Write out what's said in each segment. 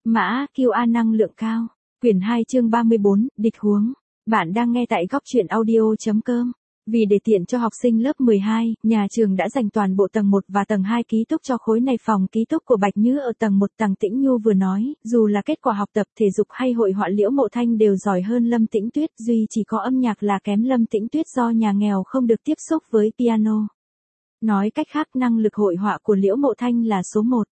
Mã QA năng lượng cao. Quyển 2 chương 34, địch huống. Bạn đang nghe tại góc truyện audio.com. Vì để tiện cho học sinh lớp 12, nhà trường đã dành toàn bộ tầng 1 và tầng 2 ký túc cho khối này. Phòng ký túc của Bạch Nhứ ở tầng 1. Tằng Tĩnh Nhu vừa nói, dù là kết quả học tập thể dục hay hội họa Liễu Mộ Thanh đều giỏi hơn Lâm Tĩnh Tuyết, duy chỉ có âm nhạc là kém Lâm Tĩnh Tuyết do nhà nghèo không được tiếp xúc với piano. Nói cách khác, năng lực hội họa của Liễu Mộ Thanh là số 1.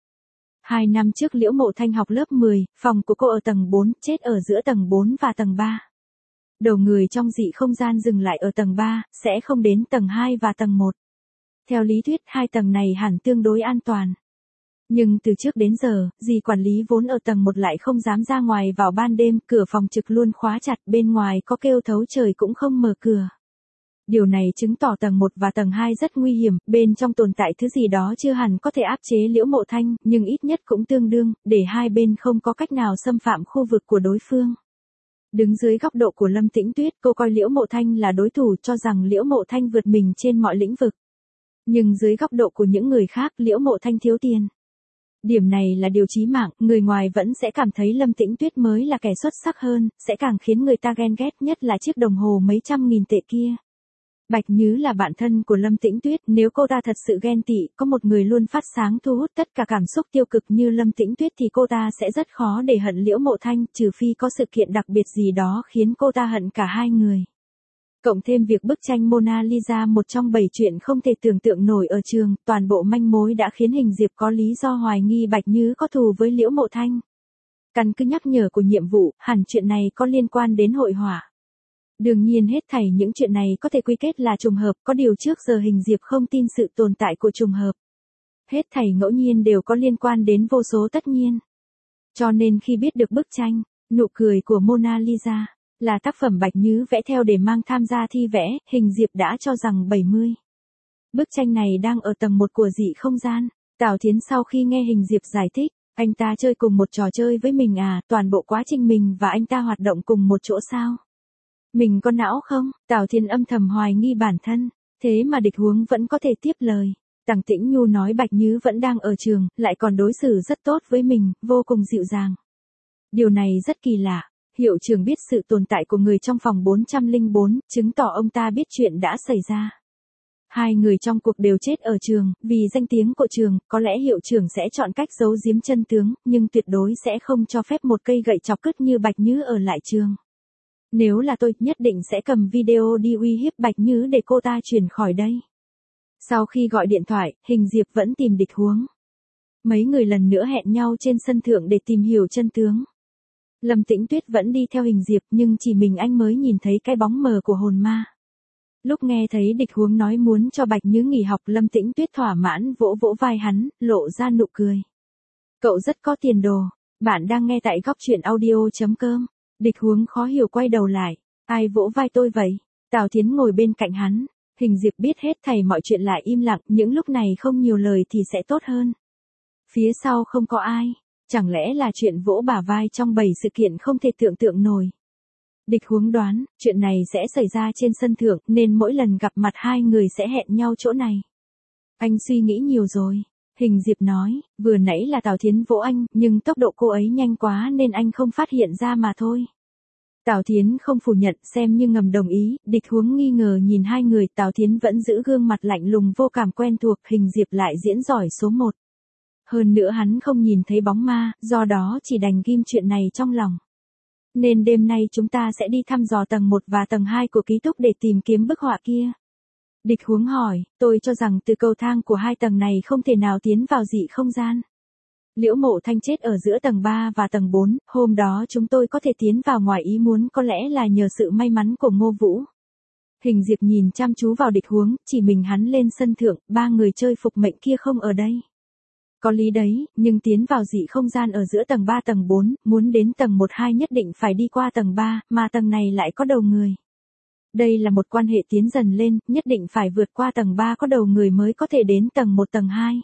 2 năm trước Liễu Mộ Thanh học lớp 10, phòng của cô ở tầng 4, chết ở giữa tầng 4 và tầng 3. Đầu người trong dị không gian dừng lại ở tầng 3, sẽ không đến tầng 2 và tầng 1. Theo lý thuyết, hai tầng này hẳn tương đối an toàn. Nhưng từ trước đến giờ, dì quản lý vốn ở tầng 1 lại không dám ra ngoài vào ban đêm, cửa phòng trực luôn khóa chặt, bên ngoài có kêu thấu trời cũng không mở cửa. Điều này chứng tỏ tầng 1 và tầng 2 rất nguy hiểm, bên trong tồn tại thứ gì đó chưa hẳn có thể áp chế Liễu Mộ Thanh, nhưng ít nhất cũng tương đương, để hai bên không có cách nào xâm phạm khu vực của đối phương. Đứng dưới góc độ của Lâm Tĩnh Tuyết, cô coi Liễu Mộ Thanh là đối thủ, cho rằng Liễu Mộ Thanh vượt mình trên mọi lĩnh vực. Nhưng dưới góc độ của những người khác, Liễu Mộ Thanh thiếu tiền. Điểm này là điều chí mạng, người ngoài vẫn sẽ cảm thấy Lâm Tĩnh Tuyết mới là kẻ xuất sắc hơn, sẽ càng khiến người ta ghen ghét, nhất là chiếc đồng hồ mấy trăm nghìn tệ kia. Bạch Nhứ là bạn thân của Lâm Tĩnh Tuyết, nếu cô ta thật sự ghen tị, có một người luôn phát sáng thu hút tất cả cảm xúc tiêu cực như Lâm Tĩnh Tuyết thì cô ta sẽ rất khó để hận Liễu Mộ Thanh, trừ phi có sự kiện đặc biệt gì đó khiến cô ta hận cả hai người. Cộng thêm việc bức tranh Mona Lisa, một trong 7 chuyện không thể tưởng tượng nổi ở trường, toàn bộ manh mối đã khiến Hình Diệp có lý do hoài nghi Bạch Nhứ có thù với Liễu Mộ Thanh. Căn cứ nhắc nhở của nhiệm vụ, hẳn chuyện này có liên quan đến hội họa. Đương nhiên hết thảy những chuyện này có thể quy kết là trùng hợp, có điều trước giờ Hình Diệp không tin sự tồn tại của trùng hợp. Hết thảy ngẫu nhiên đều có liên quan đến vô số tất nhiên. Cho nên khi biết được bức tranh, nụ cười của Mona Lisa, là tác phẩm Bạch Nhứ vẽ theo để mang tham gia thi vẽ, Hình Diệp đã cho rằng 70. Bức tranh này đang ở tầng 1 của dị không gian. Tào Thiến sau khi nghe Hình Diệp giải thích, anh ta chơi cùng một trò chơi với mình à, toàn bộ quá trình mình và anh ta hoạt động cùng một chỗ sao? Mình có não không? Tào Thiên âm thầm hoài nghi bản thân, thế mà địch huống vẫn có thể tiếp lời. Tằng Tĩnh Nhu nói Bạch Nhứ vẫn đang ở trường, lại còn đối xử rất tốt với mình, vô cùng dịu dàng. Điều này rất kỳ lạ, hiệu trưởng biết sự tồn tại của người trong phòng 404, chứng tỏ ông ta biết chuyện đã xảy ra. Hai người trong cuộc đều chết ở trường, vì danh tiếng của trường, có lẽ hiệu trưởng sẽ chọn cách giấu giếm chân tướng, nhưng tuyệt đối sẽ không cho phép một cây gậy chọc cứt như Bạch Nhứ ở lại trường. Nếu là tôi, nhất định sẽ cầm video đi uy hiếp Bạch Nhứ để cô ta chuyển khỏi đây. Sau khi gọi điện thoại, Hình Diệp vẫn tìm địch huống. Mấy người lần nữa hẹn nhau trên sân thượng để tìm hiểu chân tướng. Lâm Tĩnh Tuyết vẫn đi theo Hình Diệp, nhưng chỉ mình anh mới nhìn thấy cái bóng mờ của hồn ma. Lúc nghe thấy địch huống nói muốn cho Bạch Nhứ nghỉ học, Lâm Tĩnh Tuyết thỏa mãn vỗ vỗ vai hắn, lộ ra nụ cười. Cậu rất có tiền đồ. Bạn đang nghe tại góc truyện audio.com. Địch huống khó hiểu quay đầu lại. Ai vỗ vai tôi vậy? Tào Thiến ngồi bên cạnh hắn. Hình Diệp biết hết thảy mọi chuyện lại im lặng, những lúc này không nhiều lời thì sẽ tốt hơn. Phía sau không có ai. Chẳng lẽ là chuyện vỗ bả vai trong 7 sự kiện không thể tưởng tượng nổi. Địch huống đoán, chuyện này sẽ xảy ra trên sân thượng, nên mỗi lần gặp mặt hai người sẽ hẹn nhau chỗ này. Anh suy nghĩ nhiều rồi. Hình Diệp nói, vừa nãy là Tào Thiến vỗ anh, nhưng tốc độ cô ấy nhanh quá nên anh không phát hiện ra mà thôi. Tào Thiến không phủ nhận, xem như ngầm đồng ý, địch huống nghi ngờ nhìn hai người, Tào Thiến vẫn giữ gương mặt lạnh lùng vô cảm quen thuộc, Hình Diệp lại diễn giỏi số 1. Hơn nữa hắn không nhìn thấy bóng ma, do đó chỉ đành ghim chuyện này trong lòng. Nên đêm nay chúng ta sẽ đi thăm dò tầng 1 và tầng 2 của ký túc để tìm kiếm bức họa kia. Địch huống hỏi, tôi cho rằng từ cầu thang của hai tầng này không thể nào tiến vào dị không gian. Liễu Mộ Thanh chết ở giữa tầng 3 và tầng 4, hôm đó chúng tôi có thể tiến vào ngoài ý muốn, có lẽ là nhờ sự may mắn của Ngô Vũ. Hình Diệp nhìn chăm chú vào địch huống, chỉ mình hắn lên sân thượng, ba người chơi phục mệnh kia không ở đây. Có lý đấy, nhưng tiến vào dị không gian ở giữa tầng 3 tầng 4, muốn đến tầng 1-2 nhất định phải đi qua tầng 3, mà tầng này lại có đầu người. Đây là một quan hệ tiến dần lên, nhất định phải vượt qua tầng 3 có đầu người mới có thể đến tầng 1 tầng 2.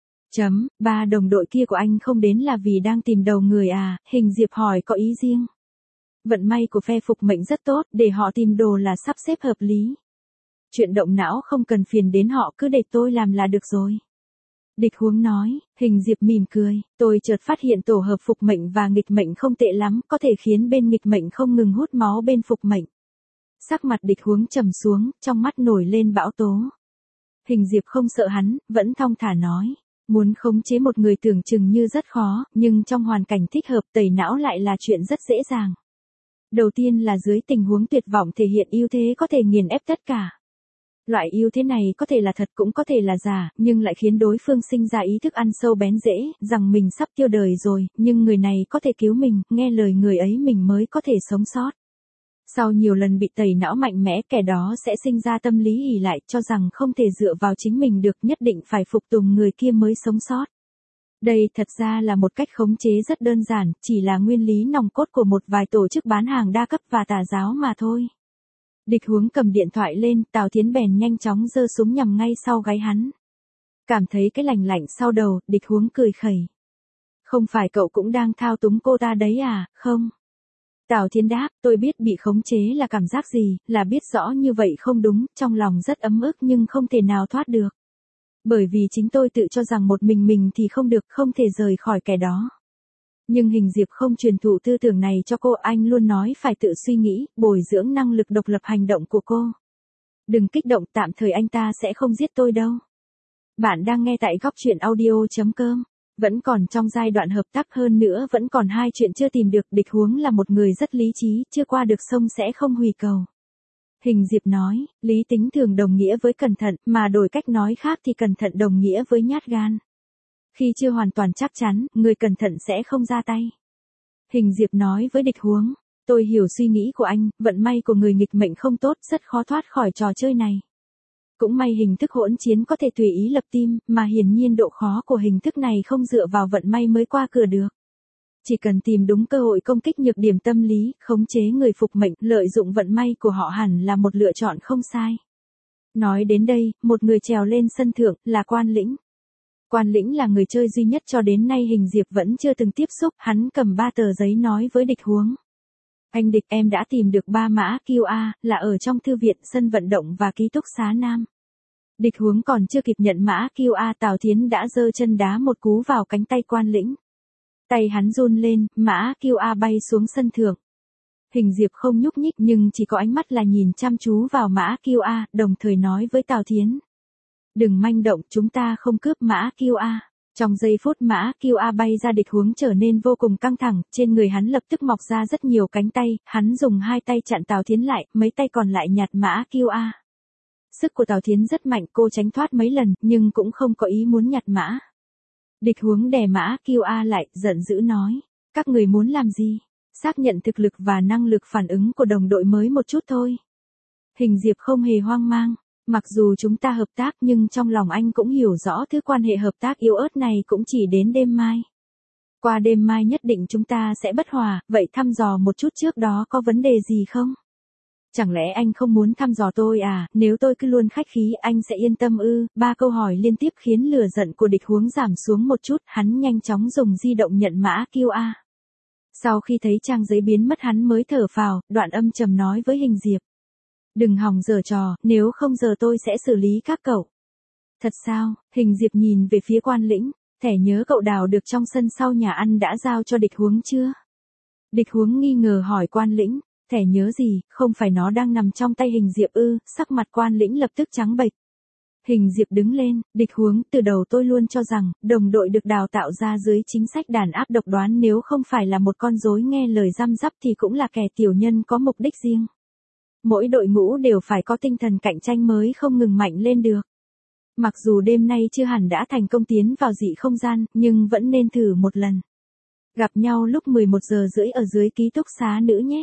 Ba đồng đội kia của anh không đến là vì đang tìm đầu người à? Hình Diệp hỏi có ý riêng. Vận may của phe phục mệnh rất tốt, để họ tìm đồ là sắp xếp hợp lý. Chuyện động não không cần phiền đến họ, cứ để tôi làm là được rồi. Địch Huống nói. Hình Diệp mỉm cười, tôi chợt phát hiện tổ hợp phục mệnh và nghịch mệnh không tệ lắm, có thể khiến bên nghịch mệnh không ngừng hút máu bên phục mệnh. Sắc mặt Địch Huống trầm xuống, trong mắt nổi lên bão tố. Hình Diệp không sợ hắn, vẫn thong thả nói. Muốn khống chế một người tưởng chừng như rất khó, nhưng trong hoàn cảnh thích hợp tẩy não lại là chuyện rất dễ dàng. Đầu tiên là dưới tình huống tuyệt vọng thể hiện ưu thế có thể nghiền ép tất cả. Loại ưu thế này có thể là thật cũng có thể là giả, nhưng lại khiến đối phương sinh ra ý thức ăn sâu bén rễ, rằng mình sắp tiêu đời rồi, nhưng người này có thể cứu mình, nghe lời người ấy mình mới có thể sống sót. Sau nhiều lần bị tẩy não mạnh mẽ, kẻ đó sẽ sinh ra tâm lý ỷ lại, cho rằng không thể dựa vào chính mình được, nhất định phải phục tùng người kia mới sống sót. Đây thật ra là một cách khống chế rất đơn giản, chỉ là nguyên lý nòng cốt của một vài tổ chức bán hàng đa cấp và tà giáo mà thôi. Địch Huống cầm điện thoại lên, Tào Thiến bèn nhanh chóng giơ súng nhằm ngay sau gáy hắn. Cảm thấy cái lạnh lạnh sau đầu, Địch Huống cười khẩy. Không phải cậu cũng đang thao túng cô ta đấy à, không? Tào Thiến đáp, tôi biết bị khống chế là cảm giác gì, là biết rõ như vậy không đúng, trong lòng rất ấm ức nhưng không thể nào thoát được. Bởi vì chính tôi tự cho rằng một mình thì không được, không thể rời khỏi kẻ đó. Nhưng Hình Diệp không truyền thụ tư tưởng này cho cô, anh luôn nói phải tự suy nghĩ, bồi dưỡng năng lực độc lập hành động của cô. Đừng kích động, tạm thời anh ta sẽ không giết tôi đâu. Bạn đang nghe tại góc truyện audio.com. Vẫn còn trong giai đoạn hợp tác, hơn nữa vẫn còn hai chuyện chưa tìm được. Địch Huống là một người rất lý trí, chưa qua được sông sẽ không hủy cầu. Hình Diệp nói, lý tính thường đồng nghĩa với cẩn thận, mà đổi cách nói khác thì cẩn thận đồng nghĩa với nhát gan. Khi chưa hoàn toàn chắc chắn, người cẩn thận sẽ không ra tay. Hình Diệp nói với Địch Huống, tôi hiểu suy nghĩ của anh, vận may của người nghịch mệnh không tốt, rất khó thoát khỏi trò chơi này. Cũng may hình thức hỗn chiến có thể tùy ý lập team, mà hiển nhiên độ khó của hình thức này không dựa vào vận may mới qua cửa được. Chỉ cần tìm đúng cơ hội công kích nhược điểm tâm lý, khống chế người phục mệnh, lợi dụng vận may của họ hẳn là một lựa chọn không sai. Nói đến đây, một người trèo lên sân thượng, là Quan Lĩnh. Quan Lĩnh là người chơi duy nhất cho đến nay Hình Diệp vẫn chưa từng tiếp xúc, hắn cầm 3 tờ giấy nói với Địch Huống. Anh Địch, em đã tìm được 3 mã QA, là ở trong thư viện, sân vận động và ký túc xá Nam. Địch Huống còn chưa kịp nhận mã QA, Tào Thiến đã giơ chân đá một cú vào cánh tay Quan Lĩnh. Tay hắn run lên, mã QA bay xuống sân thượng. Hình Diệp không nhúc nhích nhưng chỉ có ánh mắt là nhìn chăm chú vào mã QA, đồng thời nói với Tào Thiến. Đừng manh động, chúng ta không cướp mã QA. Trong giây phút mã QA bay ra, Địch Huống trở nên vô cùng căng thẳng, trên người hắn lập tức mọc ra rất nhiều cánh tay, hắn dùng 2 tay chặn Tào Thiến lại, mấy tay còn lại nhặt mã QA. Sức của Tào Thiến rất mạnh, cô tránh thoát mấy lần, nhưng cũng không có ý muốn nhặt mã. Địch Huống đè mã QA lại, giận dữ nói. Các người muốn làm gì? Xác nhận thực lực và năng lực phản ứng của đồng đội mới một chút thôi. Hình Diệp không hề hoang mang. Mặc dù chúng ta hợp tác nhưng trong lòng anh cũng hiểu rõ thứ quan hệ hợp tác yếu ớt này cũng chỉ đến đêm mai. Qua đêm mai nhất định chúng ta sẽ bất hòa, vậy thăm dò một chút trước đó có vấn đề gì không? Chẳng lẽ anh không muốn thăm dò tôi à, nếu tôi cứ luôn khách khí anh sẽ yên tâm ư? 3 câu hỏi liên tiếp khiến lửa giận của Địch Huống giảm xuống một chút, hắn nhanh chóng dùng di động nhận mã QA. Sau khi thấy trang giấy biến mất hắn mới thở phào, đoạn âm trầm nói với Hình Diệp. Đừng hòng giở trò, nếu không giờ tôi sẽ xử lý các cậu. Thật sao? Hình Diệp nhìn về phía Quan Lĩnh, thẻ nhớ cậu đào được trong sân sau nhà ăn đã giao cho Địch Huống chưa? Địch Huống nghi ngờ hỏi Quan Lĩnh, thẻ nhớ gì, không phải nó đang nằm trong tay Hình Diệp ư? Sắc mặt Quan Lĩnh lập tức trắng bệch. Hình Diệp đứng lên, Địch Huống, từ đầu tôi luôn cho rằng, đồng đội được đào tạo ra dưới chính sách đàn áp độc đoán, nếu không phải là một con rối nghe lời răm rắp thì cũng là kẻ tiểu nhân có mục đích riêng. Mỗi đội ngũ đều phải có tinh thần cạnh tranh mới không ngừng mạnh lên được. Mặc dù đêm nay chưa hẳn đã thành công tiến vào dị không gian, nhưng vẫn nên thử một lần. Gặp nhau lúc 11 giờ rưỡi ở dưới ký túc xá nữ nhé.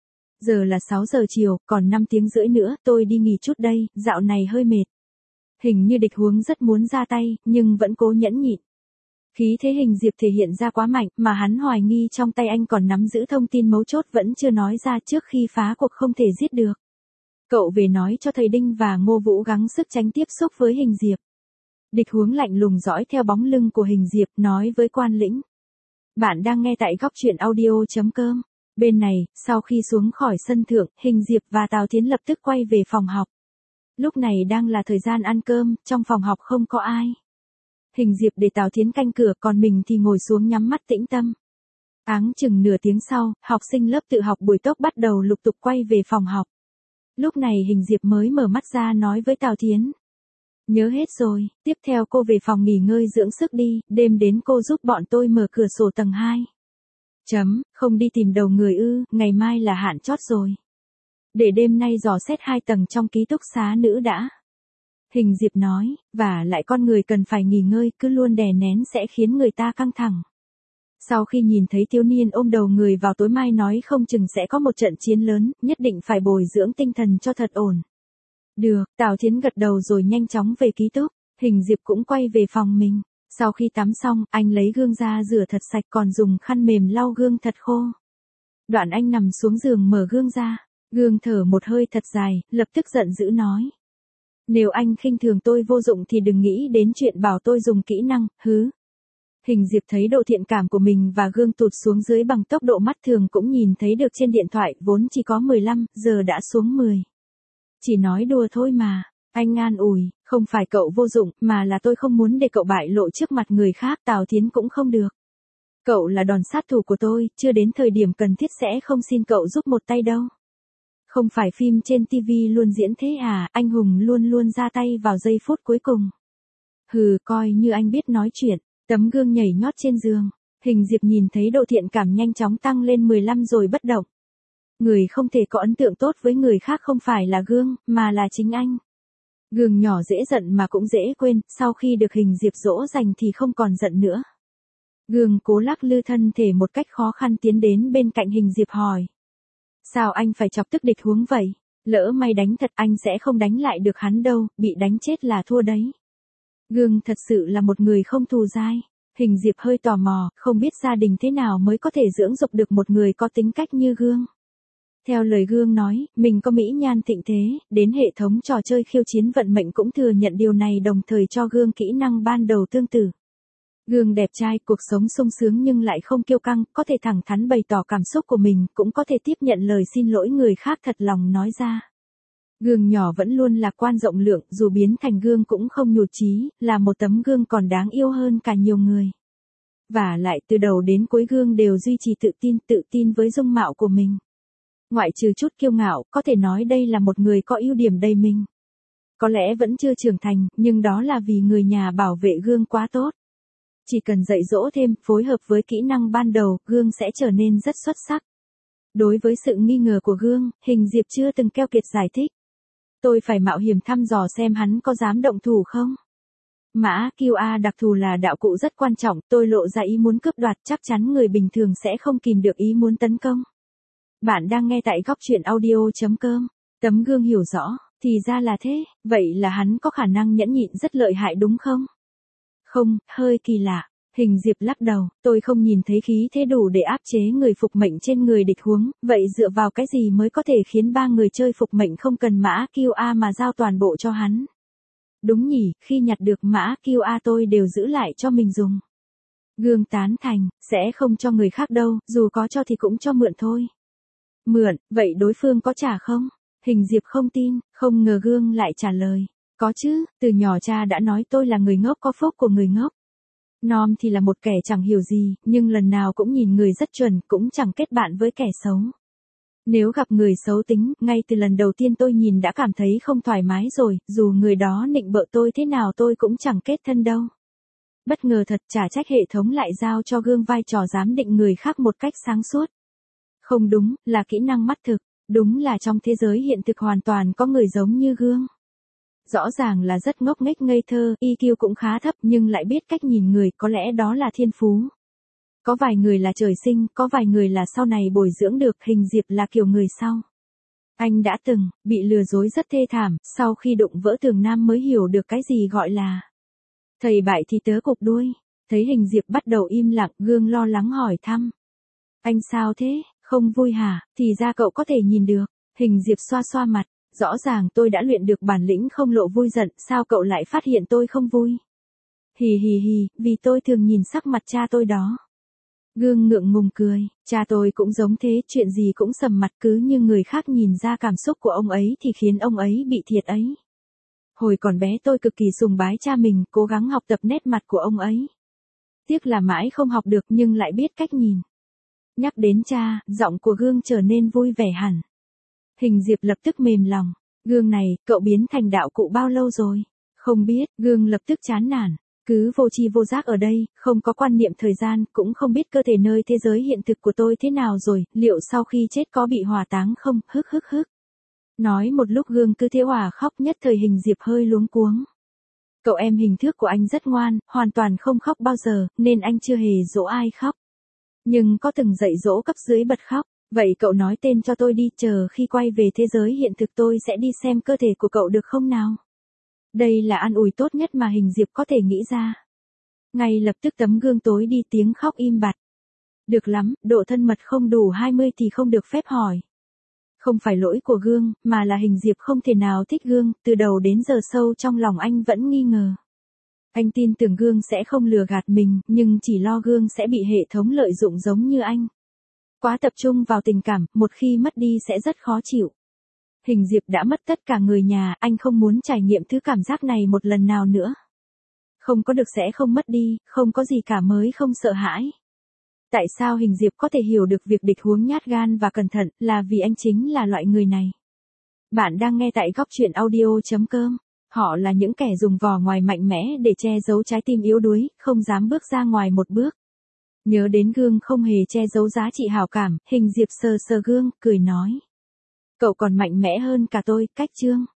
Giờ là 6 giờ chiều, còn 5 tiếng rưỡi nữa, tôi đi nghỉ chút đây, dạo này hơi mệt. Hình như Địch Huống rất muốn ra tay, nhưng vẫn cố nhẫn nhịn. Khí thế Hình Diệp thể hiện ra quá mạnh, mà hắn hoài nghi trong tay anh còn nắm giữ thông tin mấu chốt vẫn chưa nói ra trước khi phá cuộc không thể giết được. Cậu về nói cho thầy Đinh và Ngô Vũ gắng sức tránh tiếp xúc với Hình Diệp. Địch Huống lạnh lùng dõi theo bóng lưng của Hình Diệp, nói với Quan Lĩnh. Bạn đang nghe tại góc truyện audio.com. Bên này, sau khi xuống khỏi sân thượng, Hình Diệp và Tào Thiến lập tức quay về phòng học. Lúc này đang là thời gian ăn cơm, trong phòng học không có ai. Hình Diệp để Tào Thiến canh cửa, còn mình thì ngồi xuống nhắm mắt tĩnh tâm. Áng chừng nửa tiếng sau, học sinh lớp tự học buổi tốc bắt đầu lục tục quay về phòng học. Lúc này Hình Diệp mới mở mắt ra nói với Tào Thiến. Nhớ hết rồi, tiếp theo cô về phòng nghỉ ngơi dưỡng sức đi, đêm đến cô giúp bọn tôi mở cửa sổ tầng 2. Không đi tìm đầu người ư, ngày mai là hạn chót rồi. Để đêm nay dò xét 2 tầng trong ký túc xá nữ đã. Hình Diệp nói, và lại con người cần phải nghỉ ngơi, cứ luôn đè nén sẽ khiến người ta căng thẳng. Sau khi nhìn thấy thiếu niên ôm đầu người vào tối mai nói không chừng sẽ có một trận chiến lớn, nhất định phải bồi dưỡng tinh thần cho thật ổn. Được, Tào Thiến gật đầu rồi nhanh chóng về ký túc, Hình Diệp cũng quay về phòng mình. Sau khi tắm xong, anh lấy gương ra rửa thật sạch còn dùng khăn mềm lau gương thật khô. Đoạn anh nằm xuống giường mở gương ra, gương thở một hơi thật dài, lập tức giận dữ nói. Nếu anh khinh thường tôi vô dụng thì đừng nghĩ đến chuyện bảo tôi dùng kỹ năng, hứ. Hình Diệp thấy độ thiện cảm của mình và gương tụt xuống dưới bằng tốc độ mắt thường cũng nhìn thấy được trên điện thoại, vốn chỉ có 15, giờ đã xuống 10. Chỉ nói đùa thôi mà, anh an ủi, không phải cậu vô dụng, mà là tôi không muốn để cậu bại lộ trước mặt người khác, Tào Thiến cũng không được. Cậu là đòn sát thủ của tôi, chưa đến thời điểm cần thiết sẽ không xin cậu giúp một tay đâu. Không phải phim trên TV luôn diễn thế à, anh hùng luôn luôn ra tay vào giây phút cuối cùng. Hừ, coi như anh biết nói chuyện. Tấm gương nhảy nhót trên giường, Hình Diệp nhìn thấy độ thiện cảm nhanh chóng tăng lên 15 rồi bất động. Người không thể có ấn tượng tốt với người khác không phải là gương, mà là chính anh. Gương nhỏ dễ giận mà cũng dễ quên, sau khi được Hình Diệp dỗ dành thì không còn giận nữa. Gương cố lắc lư thân thể một cách khó khăn tiến đến bên cạnh Hình Diệp hỏi. Sao anh phải chọc tức địch huống vậy? Lỡ may đánh thật anh sẽ không đánh lại được hắn đâu, bị đánh chết là thua đấy. Gương thật sự là một người không thù dai. Hình Diệp hơi tò mò, không biết gia đình thế nào mới có thể dưỡng dục được một người có tính cách như Gương. Theo lời Gương nói, mình có mỹ nhan thịnh thế, đến hệ thống trò chơi khiêu chiến vận mệnh cũng thừa nhận điều này, đồng thời cho Gương kỹ năng ban đầu tương tự. Gương đẹp trai, cuộc sống sung sướng nhưng lại không kiêu căng, có thể thẳng thắn bày tỏ cảm xúc của mình, cũng có thể tiếp nhận lời xin lỗi người khác thật lòng nói ra. Gương nhỏ vẫn luôn lạc quan rộng lượng, dù biến thành gương cũng không nhụt chí, là một tấm gương còn đáng yêu hơn cả nhiều người. Và lại từ đầu đến cuối Gương đều duy trì tự tin với dung mạo của mình. Ngoại trừ chút kiêu ngạo, có thể nói đây là một người có ưu điểm đầy mình. Có lẽ vẫn chưa trưởng thành, nhưng đó là vì người nhà bảo vệ Gương quá tốt. Chỉ cần dạy dỗ thêm, phối hợp với kỹ năng ban đầu, Gương sẽ trở nên rất xuất sắc. Đối với sự nghi ngờ của Gương, Hình Diệp chưa từng keo kiệt giải thích. Tôi phải mạo hiểm thăm dò xem hắn có dám động thủ không. Mã QA đặc thù là đạo cụ rất quan trọng, tôi lộ ra ý muốn cướp đoạt, chắc chắn người bình thường sẽ không kìm được ý muốn tấn công. Bạn đang nghe tại góc truyện audio.com. Tấm gương hiểu rõ, thì ra là thế, vậy là hắn có khả năng nhẫn nhịn rất lợi hại đúng không? Không, hơi kỳ lạ. Hình Diệp lắc đầu, tôi không nhìn thấy khí thế đủ để áp chế người phục mệnh trên người địch huống, vậy dựa vào cái gì mới có thể khiến 3 người chơi phục mệnh không cần mã QA mà giao toàn bộ cho hắn? Đúng nhỉ, khi nhặt được mã QA tôi đều giữ lại cho mình dùng. Gương tán thành, sẽ không cho người khác đâu, dù có cho thì cũng cho mượn thôi. Mượn, vậy đối phương có trả không? Hình Diệp không tin, không ngờ Gương lại trả lời. Có chứ, từ nhỏ cha đã nói tôi là người ngốc có phúc của người ngốc. Nom thì là một kẻ chẳng hiểu gì, nhưng lần nào cũng nhìn người rất chuẩn, cũng chẳng kết bạn với kẻ xấu. Nếu gặp người xấu tính, ngay từ lần đầu tiên tôi nhìn đã cảm thấy không thoải mái rồi, dù người đó nịnh bợ tôi thế nào tôi cũng chẳng kết thân đâu. Bất ngờ thật, chả trách hệ thống lại giao cho Gương vai trò giám định người khác một cách sáng suốt. Không đúng, là kỹ năng mắt thực, đúng là trong thế giới hiện thực hoàn toàn có người giống như Gương. Rõ ràng là rất ngốc nghếch ngây thơ, EQ cũng khá thấp nhưng lại biết cách nhìn người, có lẽ đó là thiên phú. Có vài người là trời sinh, có vài người là sau này bồi dưỡng được, Hình Diệp là kiểu người sau. Anh đã từng bị lừa dối rất thê thảm, sau khi đụng vỡ tường Nam mới hiểu được cái gì gọi là thầy bại thì tớ cụp đuôi. Thấy Hình Diệp bắt đầu im lặng, Gương lo lắng hỏi thăm. Anh sao thế, không vui hả, thì ra cậu có thể nhìn được. Hình Diệp xoa xoa mặt. Rõ ràng tôi đã luyện được bản lĩnh không lộ vui giận, sao cậu lại phát hiện tôi không vui? Hì hì hì, vì tôi thường nhìn sắc mặt cha tôi đó. Gương ngượng ngùng cười, cha tôi cũng giống thế, chuyện gì cũng sầm mặt, cứ như người khác nhìn ra cảm xúc của ông ấy thì khiến ông ấy bị thiệt ấy. Hồi còn bé tôi cực kỳ sùng bái cha mình, cố gắng học tập nét mặt của ông ấy. Tiếc là mãi không học được nhưng lại biết cách nhìn. Nhắc đến cha, giọng của Gương trở nên vui vẻ hẳn. Hình Diệp lập tức mềm lòng. Gương này, cậu biến thành đạo cụ bao lâu rồi? Không biết, Gương lập tức chán nản. Cứ vô tri vô giác ở đây, không có quan niệm thời gian, cũng không biết cơ thể nơi thế giới hiện thực của tôi thế nào rồi, liệu sau khi chết có bị hỏa táng không, hức hức hức. Nói một lúc Gương cứ thế òa khóc, nhất thời Hình Diệp hơi luống cuống. Cậu em Hình Thước của anh rất ngoan, hoàn toàn không khóc bao giờ, nên anh chưa hề dỗ ai khóc. Nhưng có từng dạy dỗ cấp dưới bật khóc. Vậy cậu nói tên cho tôi đi, chờ khi quay về thế giới hiện thực tôi sẽ đi xem cơ thể của cậu được không nào? Đây là an ủi tốt nhất mà Hình Diệp có thể nghĩ ra. Ngay lập tức tấm gương tối đi, tiếng khóc im bặt. Được lắm, độ thân mật không đủ 20 thì không được phép hỏi. Không phải lỗi của Gương, mà là Hình Diệp không thể nào thích Gương, từ đầu đến giờ sâu trong lòng anh vẫn nghi ngờ. Anh tin tưởng Gương sẽ không lừa gạt mình, nhưng chỉ lo Gương sẽ bị hệ thống lợi dụng giống như anh. Quá tập trung vào tình cảm, một khi mất đi sẽ rất khó chịu. Hình Diệp đã mất tất cả người nhà, anh không muốn trải nghiệm thứ cảm giác này một lần nào nữa. Không có được sẽ không mất đi, không có gì cả mới không sợ hãi. Tại sao Hình Diệp có thể hiểu được việc Địch Huống nhát gan và cẩn thận, là vì anh chính là loại người này. Bạn đang nghe tại góc truyện audio.com. Họ là những kẻ dùng vỏ ngoài mạnh mẽ để che giấu trái tim yếu đuối, không dám bước ra ngoài một bước. Nhớ đến Gương không hề che giấu giá trị hảo cảm, Hình Diệp sờ sờ Gương, cười nói. Cậu còn mạnh mẽ hơn cả tôi, cách Trương.